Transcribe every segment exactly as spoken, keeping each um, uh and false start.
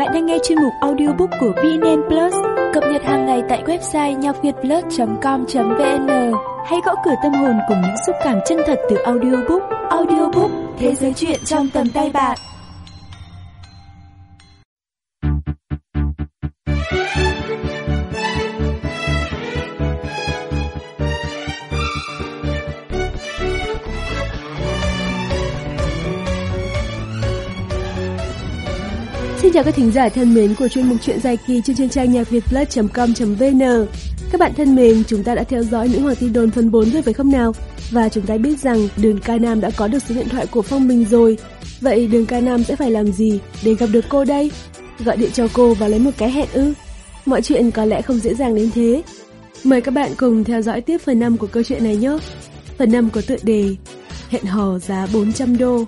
Bạn đang nghe chuyên mục audiobook của vê en en Plus, cập nhật hàng ngày tại website nhạc việt plus chấm com chấm vn. Hãy gõ cửa tâm hồn cùng những xúc cảm chân thật từ audiobook. Audiobook, thế giới truyện trong tầm tay bạn. Xin chào các thính giả thân mến của chuyên mục truyện dài kỳ trên trang nhạc việt plus chấm com chấm vn. Các bạn thân mến, chúng ta đã theo dõi Nữ Hoàng Tin Đồn phần bốn rồi phải không nào? Và chúng ta biết rằng Đường Ca Nam đã có được số điện thoại của Phong Bình rồi. Vậy Đường Ca Nam sẽ phải làm gì để gặp được cô đây? Gọi điện cho cô và lấy một cái hẹn ư? Mọi chuyện có lẽ không dễ dàng đến thế. Mời các bạn cùng theo dõi tiếp phần năm của câu chuyện này nhé. Phần năm có tựa đề Hẹn hò giá bốn trăm đô.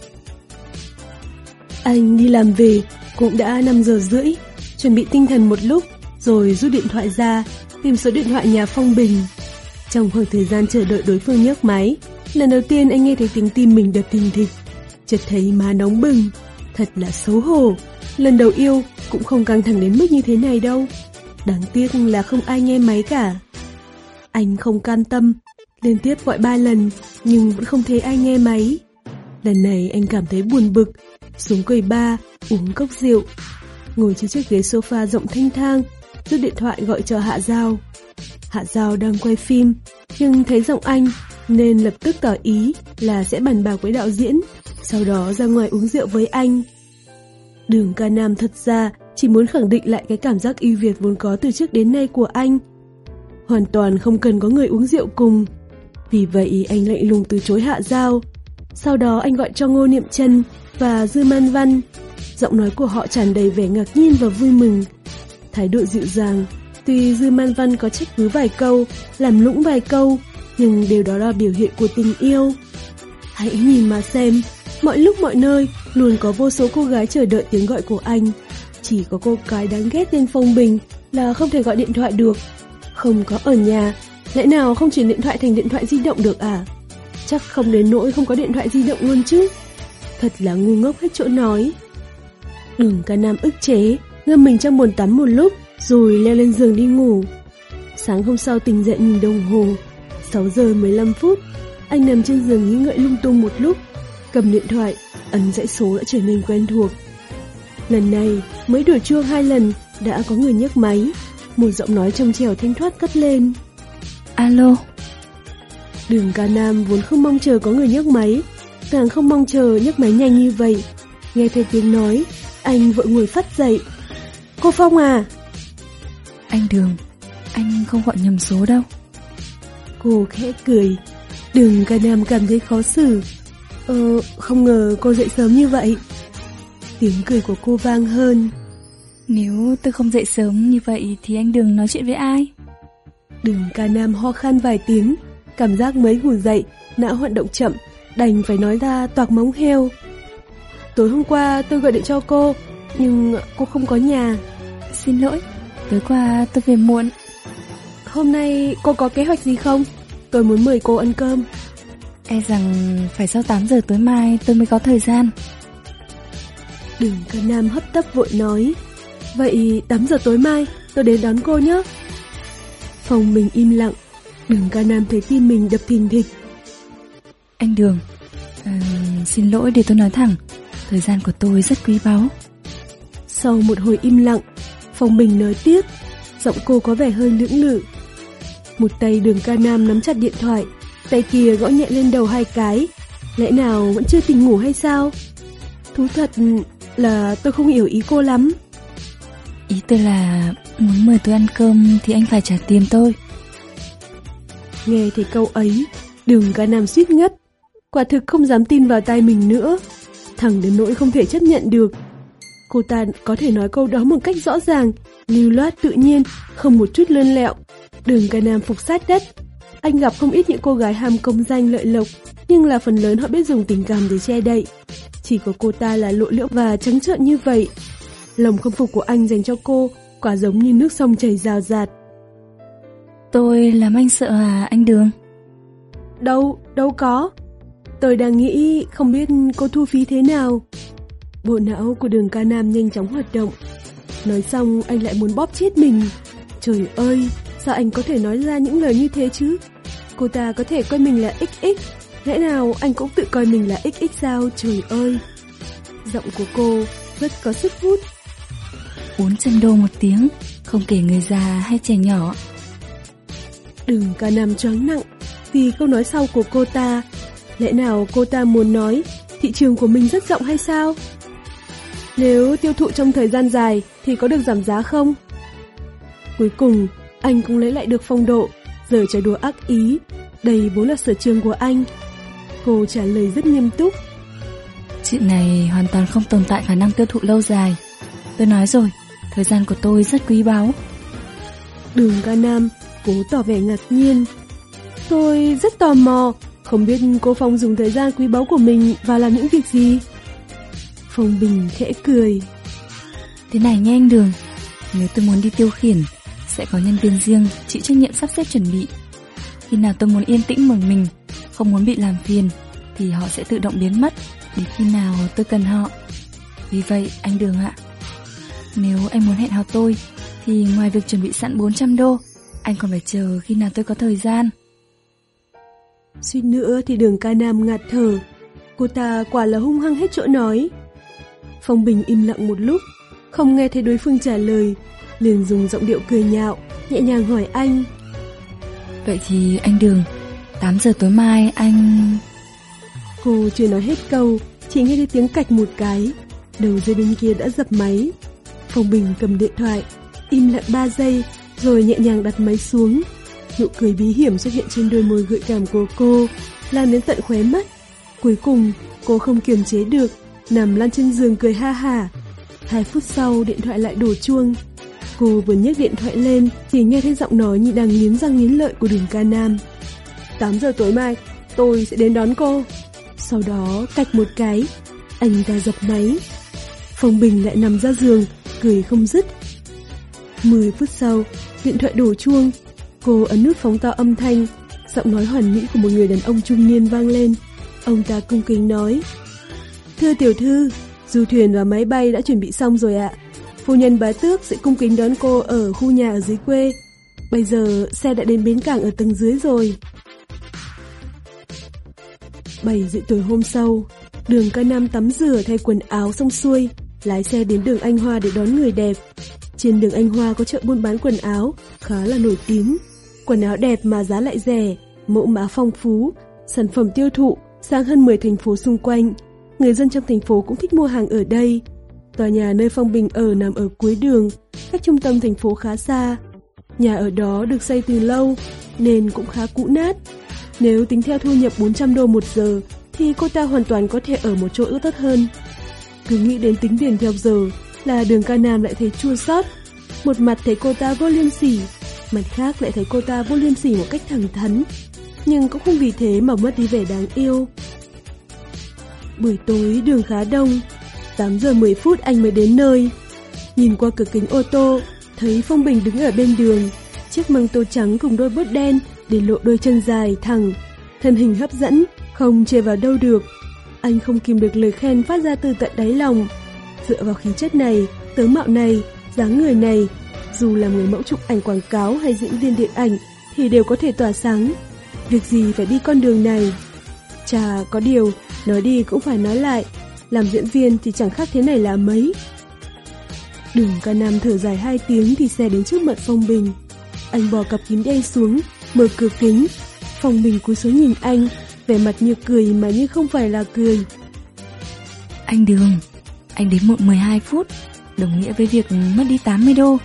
Anh đi làm về cũng đã năm giờ rưỡi, chuẩn bị tinh thần một lúc rồi rút điện thoại ra tìm số điện thoại nhà Phong Bình. Trong khoảng thời gian chờ đợi đối phương nhấc máy, lần đầu tiên anh nghe thấy tiếng tim mình đập thình thịch, chợt thấy má nóng bừng, thật là xấu hổ. Lần đầu yêu cũng không căng thẳng đến mức như thế này đâu. Đáng tiếc là không ai nghe máy cả. Anh không can tâm, liên tiếp gọi ba lần nhưng vẫn không thấy ai nghe máy. Lần này anh cảm thấy buồn bực, xuống quầy bar uống cốc rượu, ngồi trên chiếc ghế sofa rộng thanh thang, rút điện thoại gọi cho Hạ Giao. Hạ Giao đang quay phim, nhưng thấy giọng anh nên lập tức tỏ ý là sẽ bàn bạc với đạo diễn, sau đó ra ngoài uống rượu với anh. Đường Ca Nam thật ra chỉ muốn khẳng định lại cái cảm giác ưu việt vốn có từ trước đến nay của anh, hoàn toàn không cần có người uống rượu cùng. Vì vậy anh lạnh lùng từ chối Hạ Giao. Sau đó anh gọi cho Ngô Niệm Trân và Dư Man Văn. Giọng nói của họ tràn đầy vẻ ngạc nhiên và vui mừng, thái độ dịu dàng. Tuy Dư Man Văn có trách cứ vài câu, làm lũng vài câu, nhưng điều đó là biểu hiện của tình yêu. Hãy nhìn mà xem, mọi lúc mọi nơi luôn có vô số cô gái chờ đợi tiếng gọi của anh. Chỉ có cô gái đáng ghét tên Phong Bình là không thể gọi điện thoại được, không có ở nhà. Lẽ nào không chuyển điện thoại thành điện thoại di động được à? Chắc không đến nỗi không có điện thoại di động luôn chứ. Thật là ngu ngốc hết chỗ nói. Đường Ca Nam ức chế, ngâm mình trong bồn tắm một lúc rồi leo lên giường đi ngủ. Sáng hôm sau tỉnh dậy nhìn đồng hồ, sáu giờ mười lăm phút. Anh nằm trên giường nghĩ ngợi lung tung một lúc, cầm điện thoại, ấn dãy số đã trở nên quen thuộc. Lần này mới đổ chuông hai lần đã có người nhấc máy. Một giọng nói trong trẻo thanh thoát cất lên. Alo. Đường Ca Nam vốn không mong chờ có người nhấc máy, càng không mong chờ nhấc máy nhanh như vậy. Nghe thấy tiếng nói, anh vội ngồi phắt dậy. Cô Phong à? Anh Đường, anh không gọi nhầm số đâu. Cô khẽ cười. Đường Ca Nam cảm thấy khó xử. Ờ, không ngờ cô dậy sớm như vậy. Tiếng cười của cô vang hơn. Nếu tôi không dậy sớm như vậy thì anh Đường nói chuyện với ai? Đường Ca Nam ho khan vài tiếng, cảm giác mới ngủ dậy, não hoạt động chậm, đành phải nói ra toạc móng heo. Tối hôm qua tôi gọi điện cho cô, nhưng cô không có nhà. Xin lỗi, tối qua tôi về muộn. Hôm nay cô có kế hoạch gì không? Tôi muốn mời cô ăn cơm. E rằng phải sau tám giờ tối mai tôi mới có thời gian. Đường Ca Nam hấp tấp vội nói. Vậy tám giờ tối mai tôi đến đón cô nhé. Phòng mình im lặng. Đường Ca Nam thấy tim mình đập thình thịch. Anh Đường, à, xin lỗi để tôi nói thẳng, thời gian của tôi rất quý báu. Sau một hồi im lặng, Phong Bình nói tiếp, giọng cô có vẻ hơi lưỡng lự. Một tay Đường Ca Nam nắm chặt điện thoại, tay kia gõ nhẹ lên đầu hai cái. Lẽ nào vẫn chưa tỉnh ngủ hay sao? Thú thật là tôi không hiểu ý cô lắm. Ý tôi là muốn mời tôi ăn cơm thì anh phải trả tiền tôi. Nghe thấy câu ấy, Đường Ca Nam suýt ngất. Quả thực không dám tin vào tai mình nữa, thẳng đến nỗi không thể chấp nhận được. Cô ta có thể nói câu đó một cách rõ ràng, lưu loát tự nhiên, không một chút lươn lẹo. Đường Ca Nam phục sát đất. Anh gặp không ít những cô gái ham công danh lợi lộc, nhưng là phần lớn họ biết dùng tình cảm để che đậy. Chỉ có cô ta là lộ liễu và trắng trợn như vậy. Lòng khâm phục của anh dành cho cô quả giống như nước sông chảy rào rạt. Tôi làm anh sợ à anh Đường? Đâu, đâu có. Tôi đang nghĩ không biết cô thu phí thế nào. Bộ não của Đường Ca Nam nhanh chóng hoạt động. Nói xong anh lại muốn bóp chết mình. Trời ơi, sao anh có thể nói ra những lời như thế chứ? Cô ta có thể coi mình là ích ích, lẽ nào anh cũng tự coi mình là ích ích sao? Trời ơi. Giọng của cô rất có sức hút. bốn trăm đô một tiếng, không kể người già hay trẻ nhỏ. Đường Ca Nam choáng nặng vì câu nói sau của cô ta. Lẽ nào cô ta muốn nói thị trường của mình rất rộng hay sao? Nếu tiêu thụ trong thời gian dài thì có được giảm giá không? Cuối cùng, anh cũng lấy lại được phong độ, giờ trò đùa ác ý. Đây vốn là sở trường của anh. Cô trả lời rất nghiêm túc. Chuyện này hoàn toàn không tồn tại khả năng tiêu thụ lâu dài. Tôi nói rồi, thời gian của tôi rất quý báu. Đường Ca Nam cố tỏ vẻ ngạc nhiên. Tôi rất tò mò, không biết cô Phong dùng thời gian quý báu của mình vào làm những việc gì? Phong Bình khẽ cười. Thế này nha anh Đường, nếu tôi muốn đi tiêu khiển, sẽ có nhân viên riêng chịu trách nhiệm sắp xếp chuẩn bị. Khi nào tôi muốn yên tĩnh một mình, không muốn bị làm phiền, thì họ sẽ tự động biến mất đến khi nào tôi cần họ. Vì vậy anh Đường ạ, nếu anh muốn hẹn hò tôi, thì ngoài việc chuẩn bị sẵn bốn trăm đô, anh còn phải chờ khi nào tôi có thời gian. Suýt nữa thì Đường Ca Nam ngạt thở. Cô ta quả là hung hăng hết chỗ nói. Phong Bình im lặng một lúc, không nghe thấy đối phương trả lời, liền dùng giọng điệu cười nhạo, nhẹ nhàng hỏi anh. Vậy thì anh Đường, tám giờ tối mai anh... Cô chưa nói hết câu, chỉ nghe thấy tiếng cạch một cái. Đầu dây bên kia đã dập máy. Phong Bình cầm điện thoại, im lặng ba giây, rồi nhẹ nhàng đặt máy xuống. Nụ cười bí hiểm xuất hiện trên đôi môi gợi cảm của cô, lan đến tận khóe mắt. Cuối cùng, cô không kiềm chế được, nằm lăn trên giường cười ha hả. Hai phút sau, điện thoại lại đổ chuông. Cô vừa nhấc điện thoại lên thì nghe thấy giọng nói như đang nghiến răng nghiến lợi của Đường Ca Nam. tám giờ tối mai, tôi sẽ đến đón cô. Sau đó, cạch một cái, anh ta dập máy. Phong Bình lại nằm ra giường, cười không dứt. Mười phút sau, điện thoại đổ chuông. Cô ấn nút phóng to âm thanh, giọng nói hoàn mỹ của một người đàn ông trung niên vang lên. Ông ta cung kính nói: Thưa tiểu thư, du thuyền và máy bay đã chuẩn bị xong rồi ạ. Phu nhân Bá Tước sẽ cung kính đón cô ở khu nhà ở dưới quê. Bây giờ xe đã đến bến cảng ở tầng dưới rồi. Bảy giờ tối hôm sau, Đường Ca Nam tắm rửa thay quần áo xong xuôi, lái xe đến đường Anh Hoa để đón người đẹp. Trên đường Anh Hoa có chợ buôn bán quần áo khá là nổi tiếng. Quần áo đẹp mà giá lại rẻ, mẫu mã phong phú, sản phẩm tiêu thụ sang hơn mười thành phố xung quanh. Người dân trong thành phố cũng thích mua hàng ở đây. Tòa nhà nơi Phong Bình ở nằm ở cuối đường, cách trung tâm thành phố khá xa. Nhà ở đó được xây từ lâu nên cũng khá cũ nát. Nếu tính theo thu nhập bốn trăm đô một giờ thì cô ta hoàn toàn có thể ở một chỗ ưa tốt hơn. Cứ nghĩ đến tính tiền theo giờ là Đường Ca Nam lại thấy chua xót. Một mặt thấy cô ta vô liêm sỉ, mặt khác lại thấy cô ta vô liêm sỉ một cách thẳng thắn, nhưng cũng không vì thế mà mất đi vẻ đáng yêu. Buổi tối đường khá đông, tám giờ mười phút anh mới đến nơi. Nhìn qua cửa kính ô tô, thấy Phong Bình đứng ở bên đường, chiếc măng tô trắng cùng đôi bốt đen để lộ đôi chân dài thẳng, thân hình hấp dẫn, không chê vào đâu được. Anh không kìm được lời khen phát ra từ tận đáy lòng. Dựa vào khí chất này, tướng mạo này, dáng người này, dù là người mẫu chụp ảnh quảng cáo hay diễn viên điện ảnh thì đều có thể tỏa sáng. Việc gì phải đi con đường này? Chà, có điều, nói đi cũng phải nói lại, làm diễn viên thì chẳng khác thế này là mấy. Đường Ca Nam thở dài hai tiếng thì xe đến trước mặt Phong Bình. Anh bỏ cặp kính đen xuống, mở cửa kính. Phong Bình cúi xuống nhìn anh, vẻ mặt như cười mà như không phải là cười. Anh Đường, anh đến muộn mười hai phút, đồng nghĩa với việc mất đi tám mươi đô.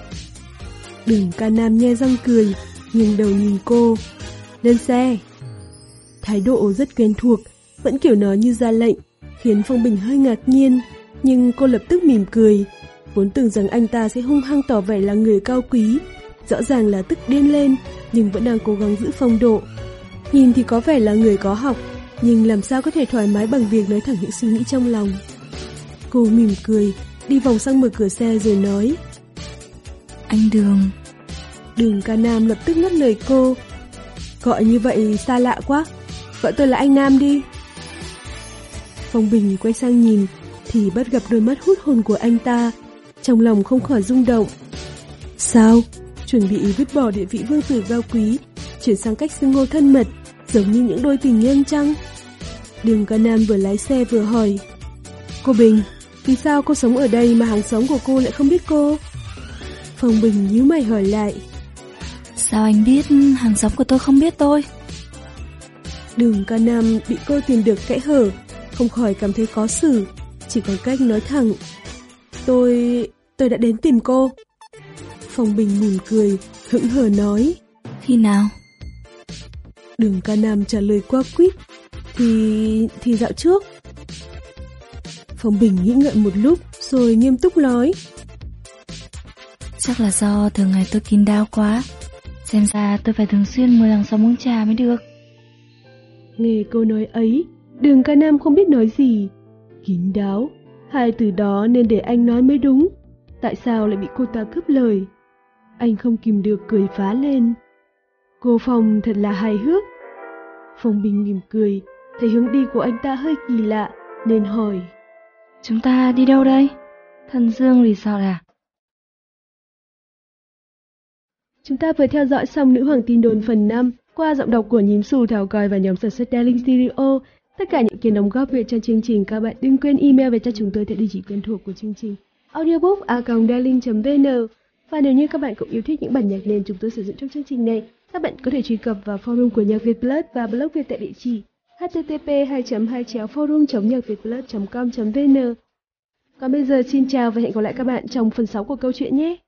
Đường Ca Nam nhe răng cười, nghiêng đầu nhìn cô. Lên xe. Thái độ rất quen thuộc, vẫn kiểu nói như ra lệnh, khiến Phong Bình hơi ngạc nhiên, nhưng cô lập tức mỉm cười. Vốn tưởng rằng anh ta sẽ hung hăng tỏ vẻ là người cao quý, rõ ràng là tức điên lên, nhưng vẫn đang cố gắng giữ phong độ. Nhìn thì có vẻ là người có học, nhưng làm sao có thể thoải mái bằng việc nói thẳng những suy nghĩ trong lòng. Cô mỉm cười, đi vòng sang mở cửa xe rồi nói: Anh Đường. Đường Ca Nam lập tức ngắt lời cô. Gọi như vậy xa lạ quá, gọi tôi là anh Nam đi. Phong Bình quay sang nhìn, thì bắt gặp đôi mắt hút hồn của anh ta. Trong lòng không khỏi rung động. Sao? Chuẩn bị vứt bỏ địa vị vương tử cao quý, chuyển sang cách xưng hô thân mật, giống như những đôi tình nhân chăng? Đường Ca Nam vừa lái xe vừa hỏi. Cô Bình, vì sao cô sống ở đây mà hàng xóm của cô lại không biết cô? Phong Bình nhíu mày hỏi lại. Sao anh biết hàng xóm của tôi không biết tôi? Đường Ca Nam bị cô tìm được kẽ hở, không khỏi cảm thấy khó xử, chỉ có cách nói thẳng. Tôi... tôi đã đến tìm cô. Phong Bình mỉm cười, hững hờ nói. Khi nào? Đường Ca Nam trả lời qua quýt. Thì... thì dạo trước. Phong Bình nghĩ ngợi một lúc rồi nghiêm túc nói. Chắc là do thường ngày tôi kín đáo quá, xem ra tôi phải thường xuyên mời hàng xóm uống trà mới được. Nghe câu nói ấy, Đường Ca Nam không biết nói gì. Kín đáo, hai từ đó nên để anh nói mới đúng. Tại sao lại bị cô ta cướp lời? Anh không kìm được cười phá lên. Cô Phong thật là hài hước. Phong Bình mỉm cười, thấy hướng đi của anh ta hơi kỳ lạ nên hỏi. Chúng ta đi đâu đây? Thần Dương Resort à? Chúng ta vừa theo dõi xong Nữ Hoàng Tin Đồn phần năm qua giọng đọc của Nhím Xù, Thảo Còi và nhóm sản xuất Darling Stereo. Tất cả những kiến đóng góp về cho chương trình, các bạn đừng quên email về cho chúng tôi theo địa chỉ quen thuộc của chương trình audiobook a còng darling chấm vn. Và nếu như các bạn cũng yêu thích những bản nhạc nền chúng tôi sử dụng trong chương trình này, các bạn có thể truy cập vào forum của Nhạc Việt Plus và blog Việt tại địa chỉ h t t p hai chấm hai chéo forum chấm nhạc việt plus chấm com chấm vn. Còn bây giờ xin chào và hẹn gặp lại các bạn trong phần sáu của câu chuyện nhé.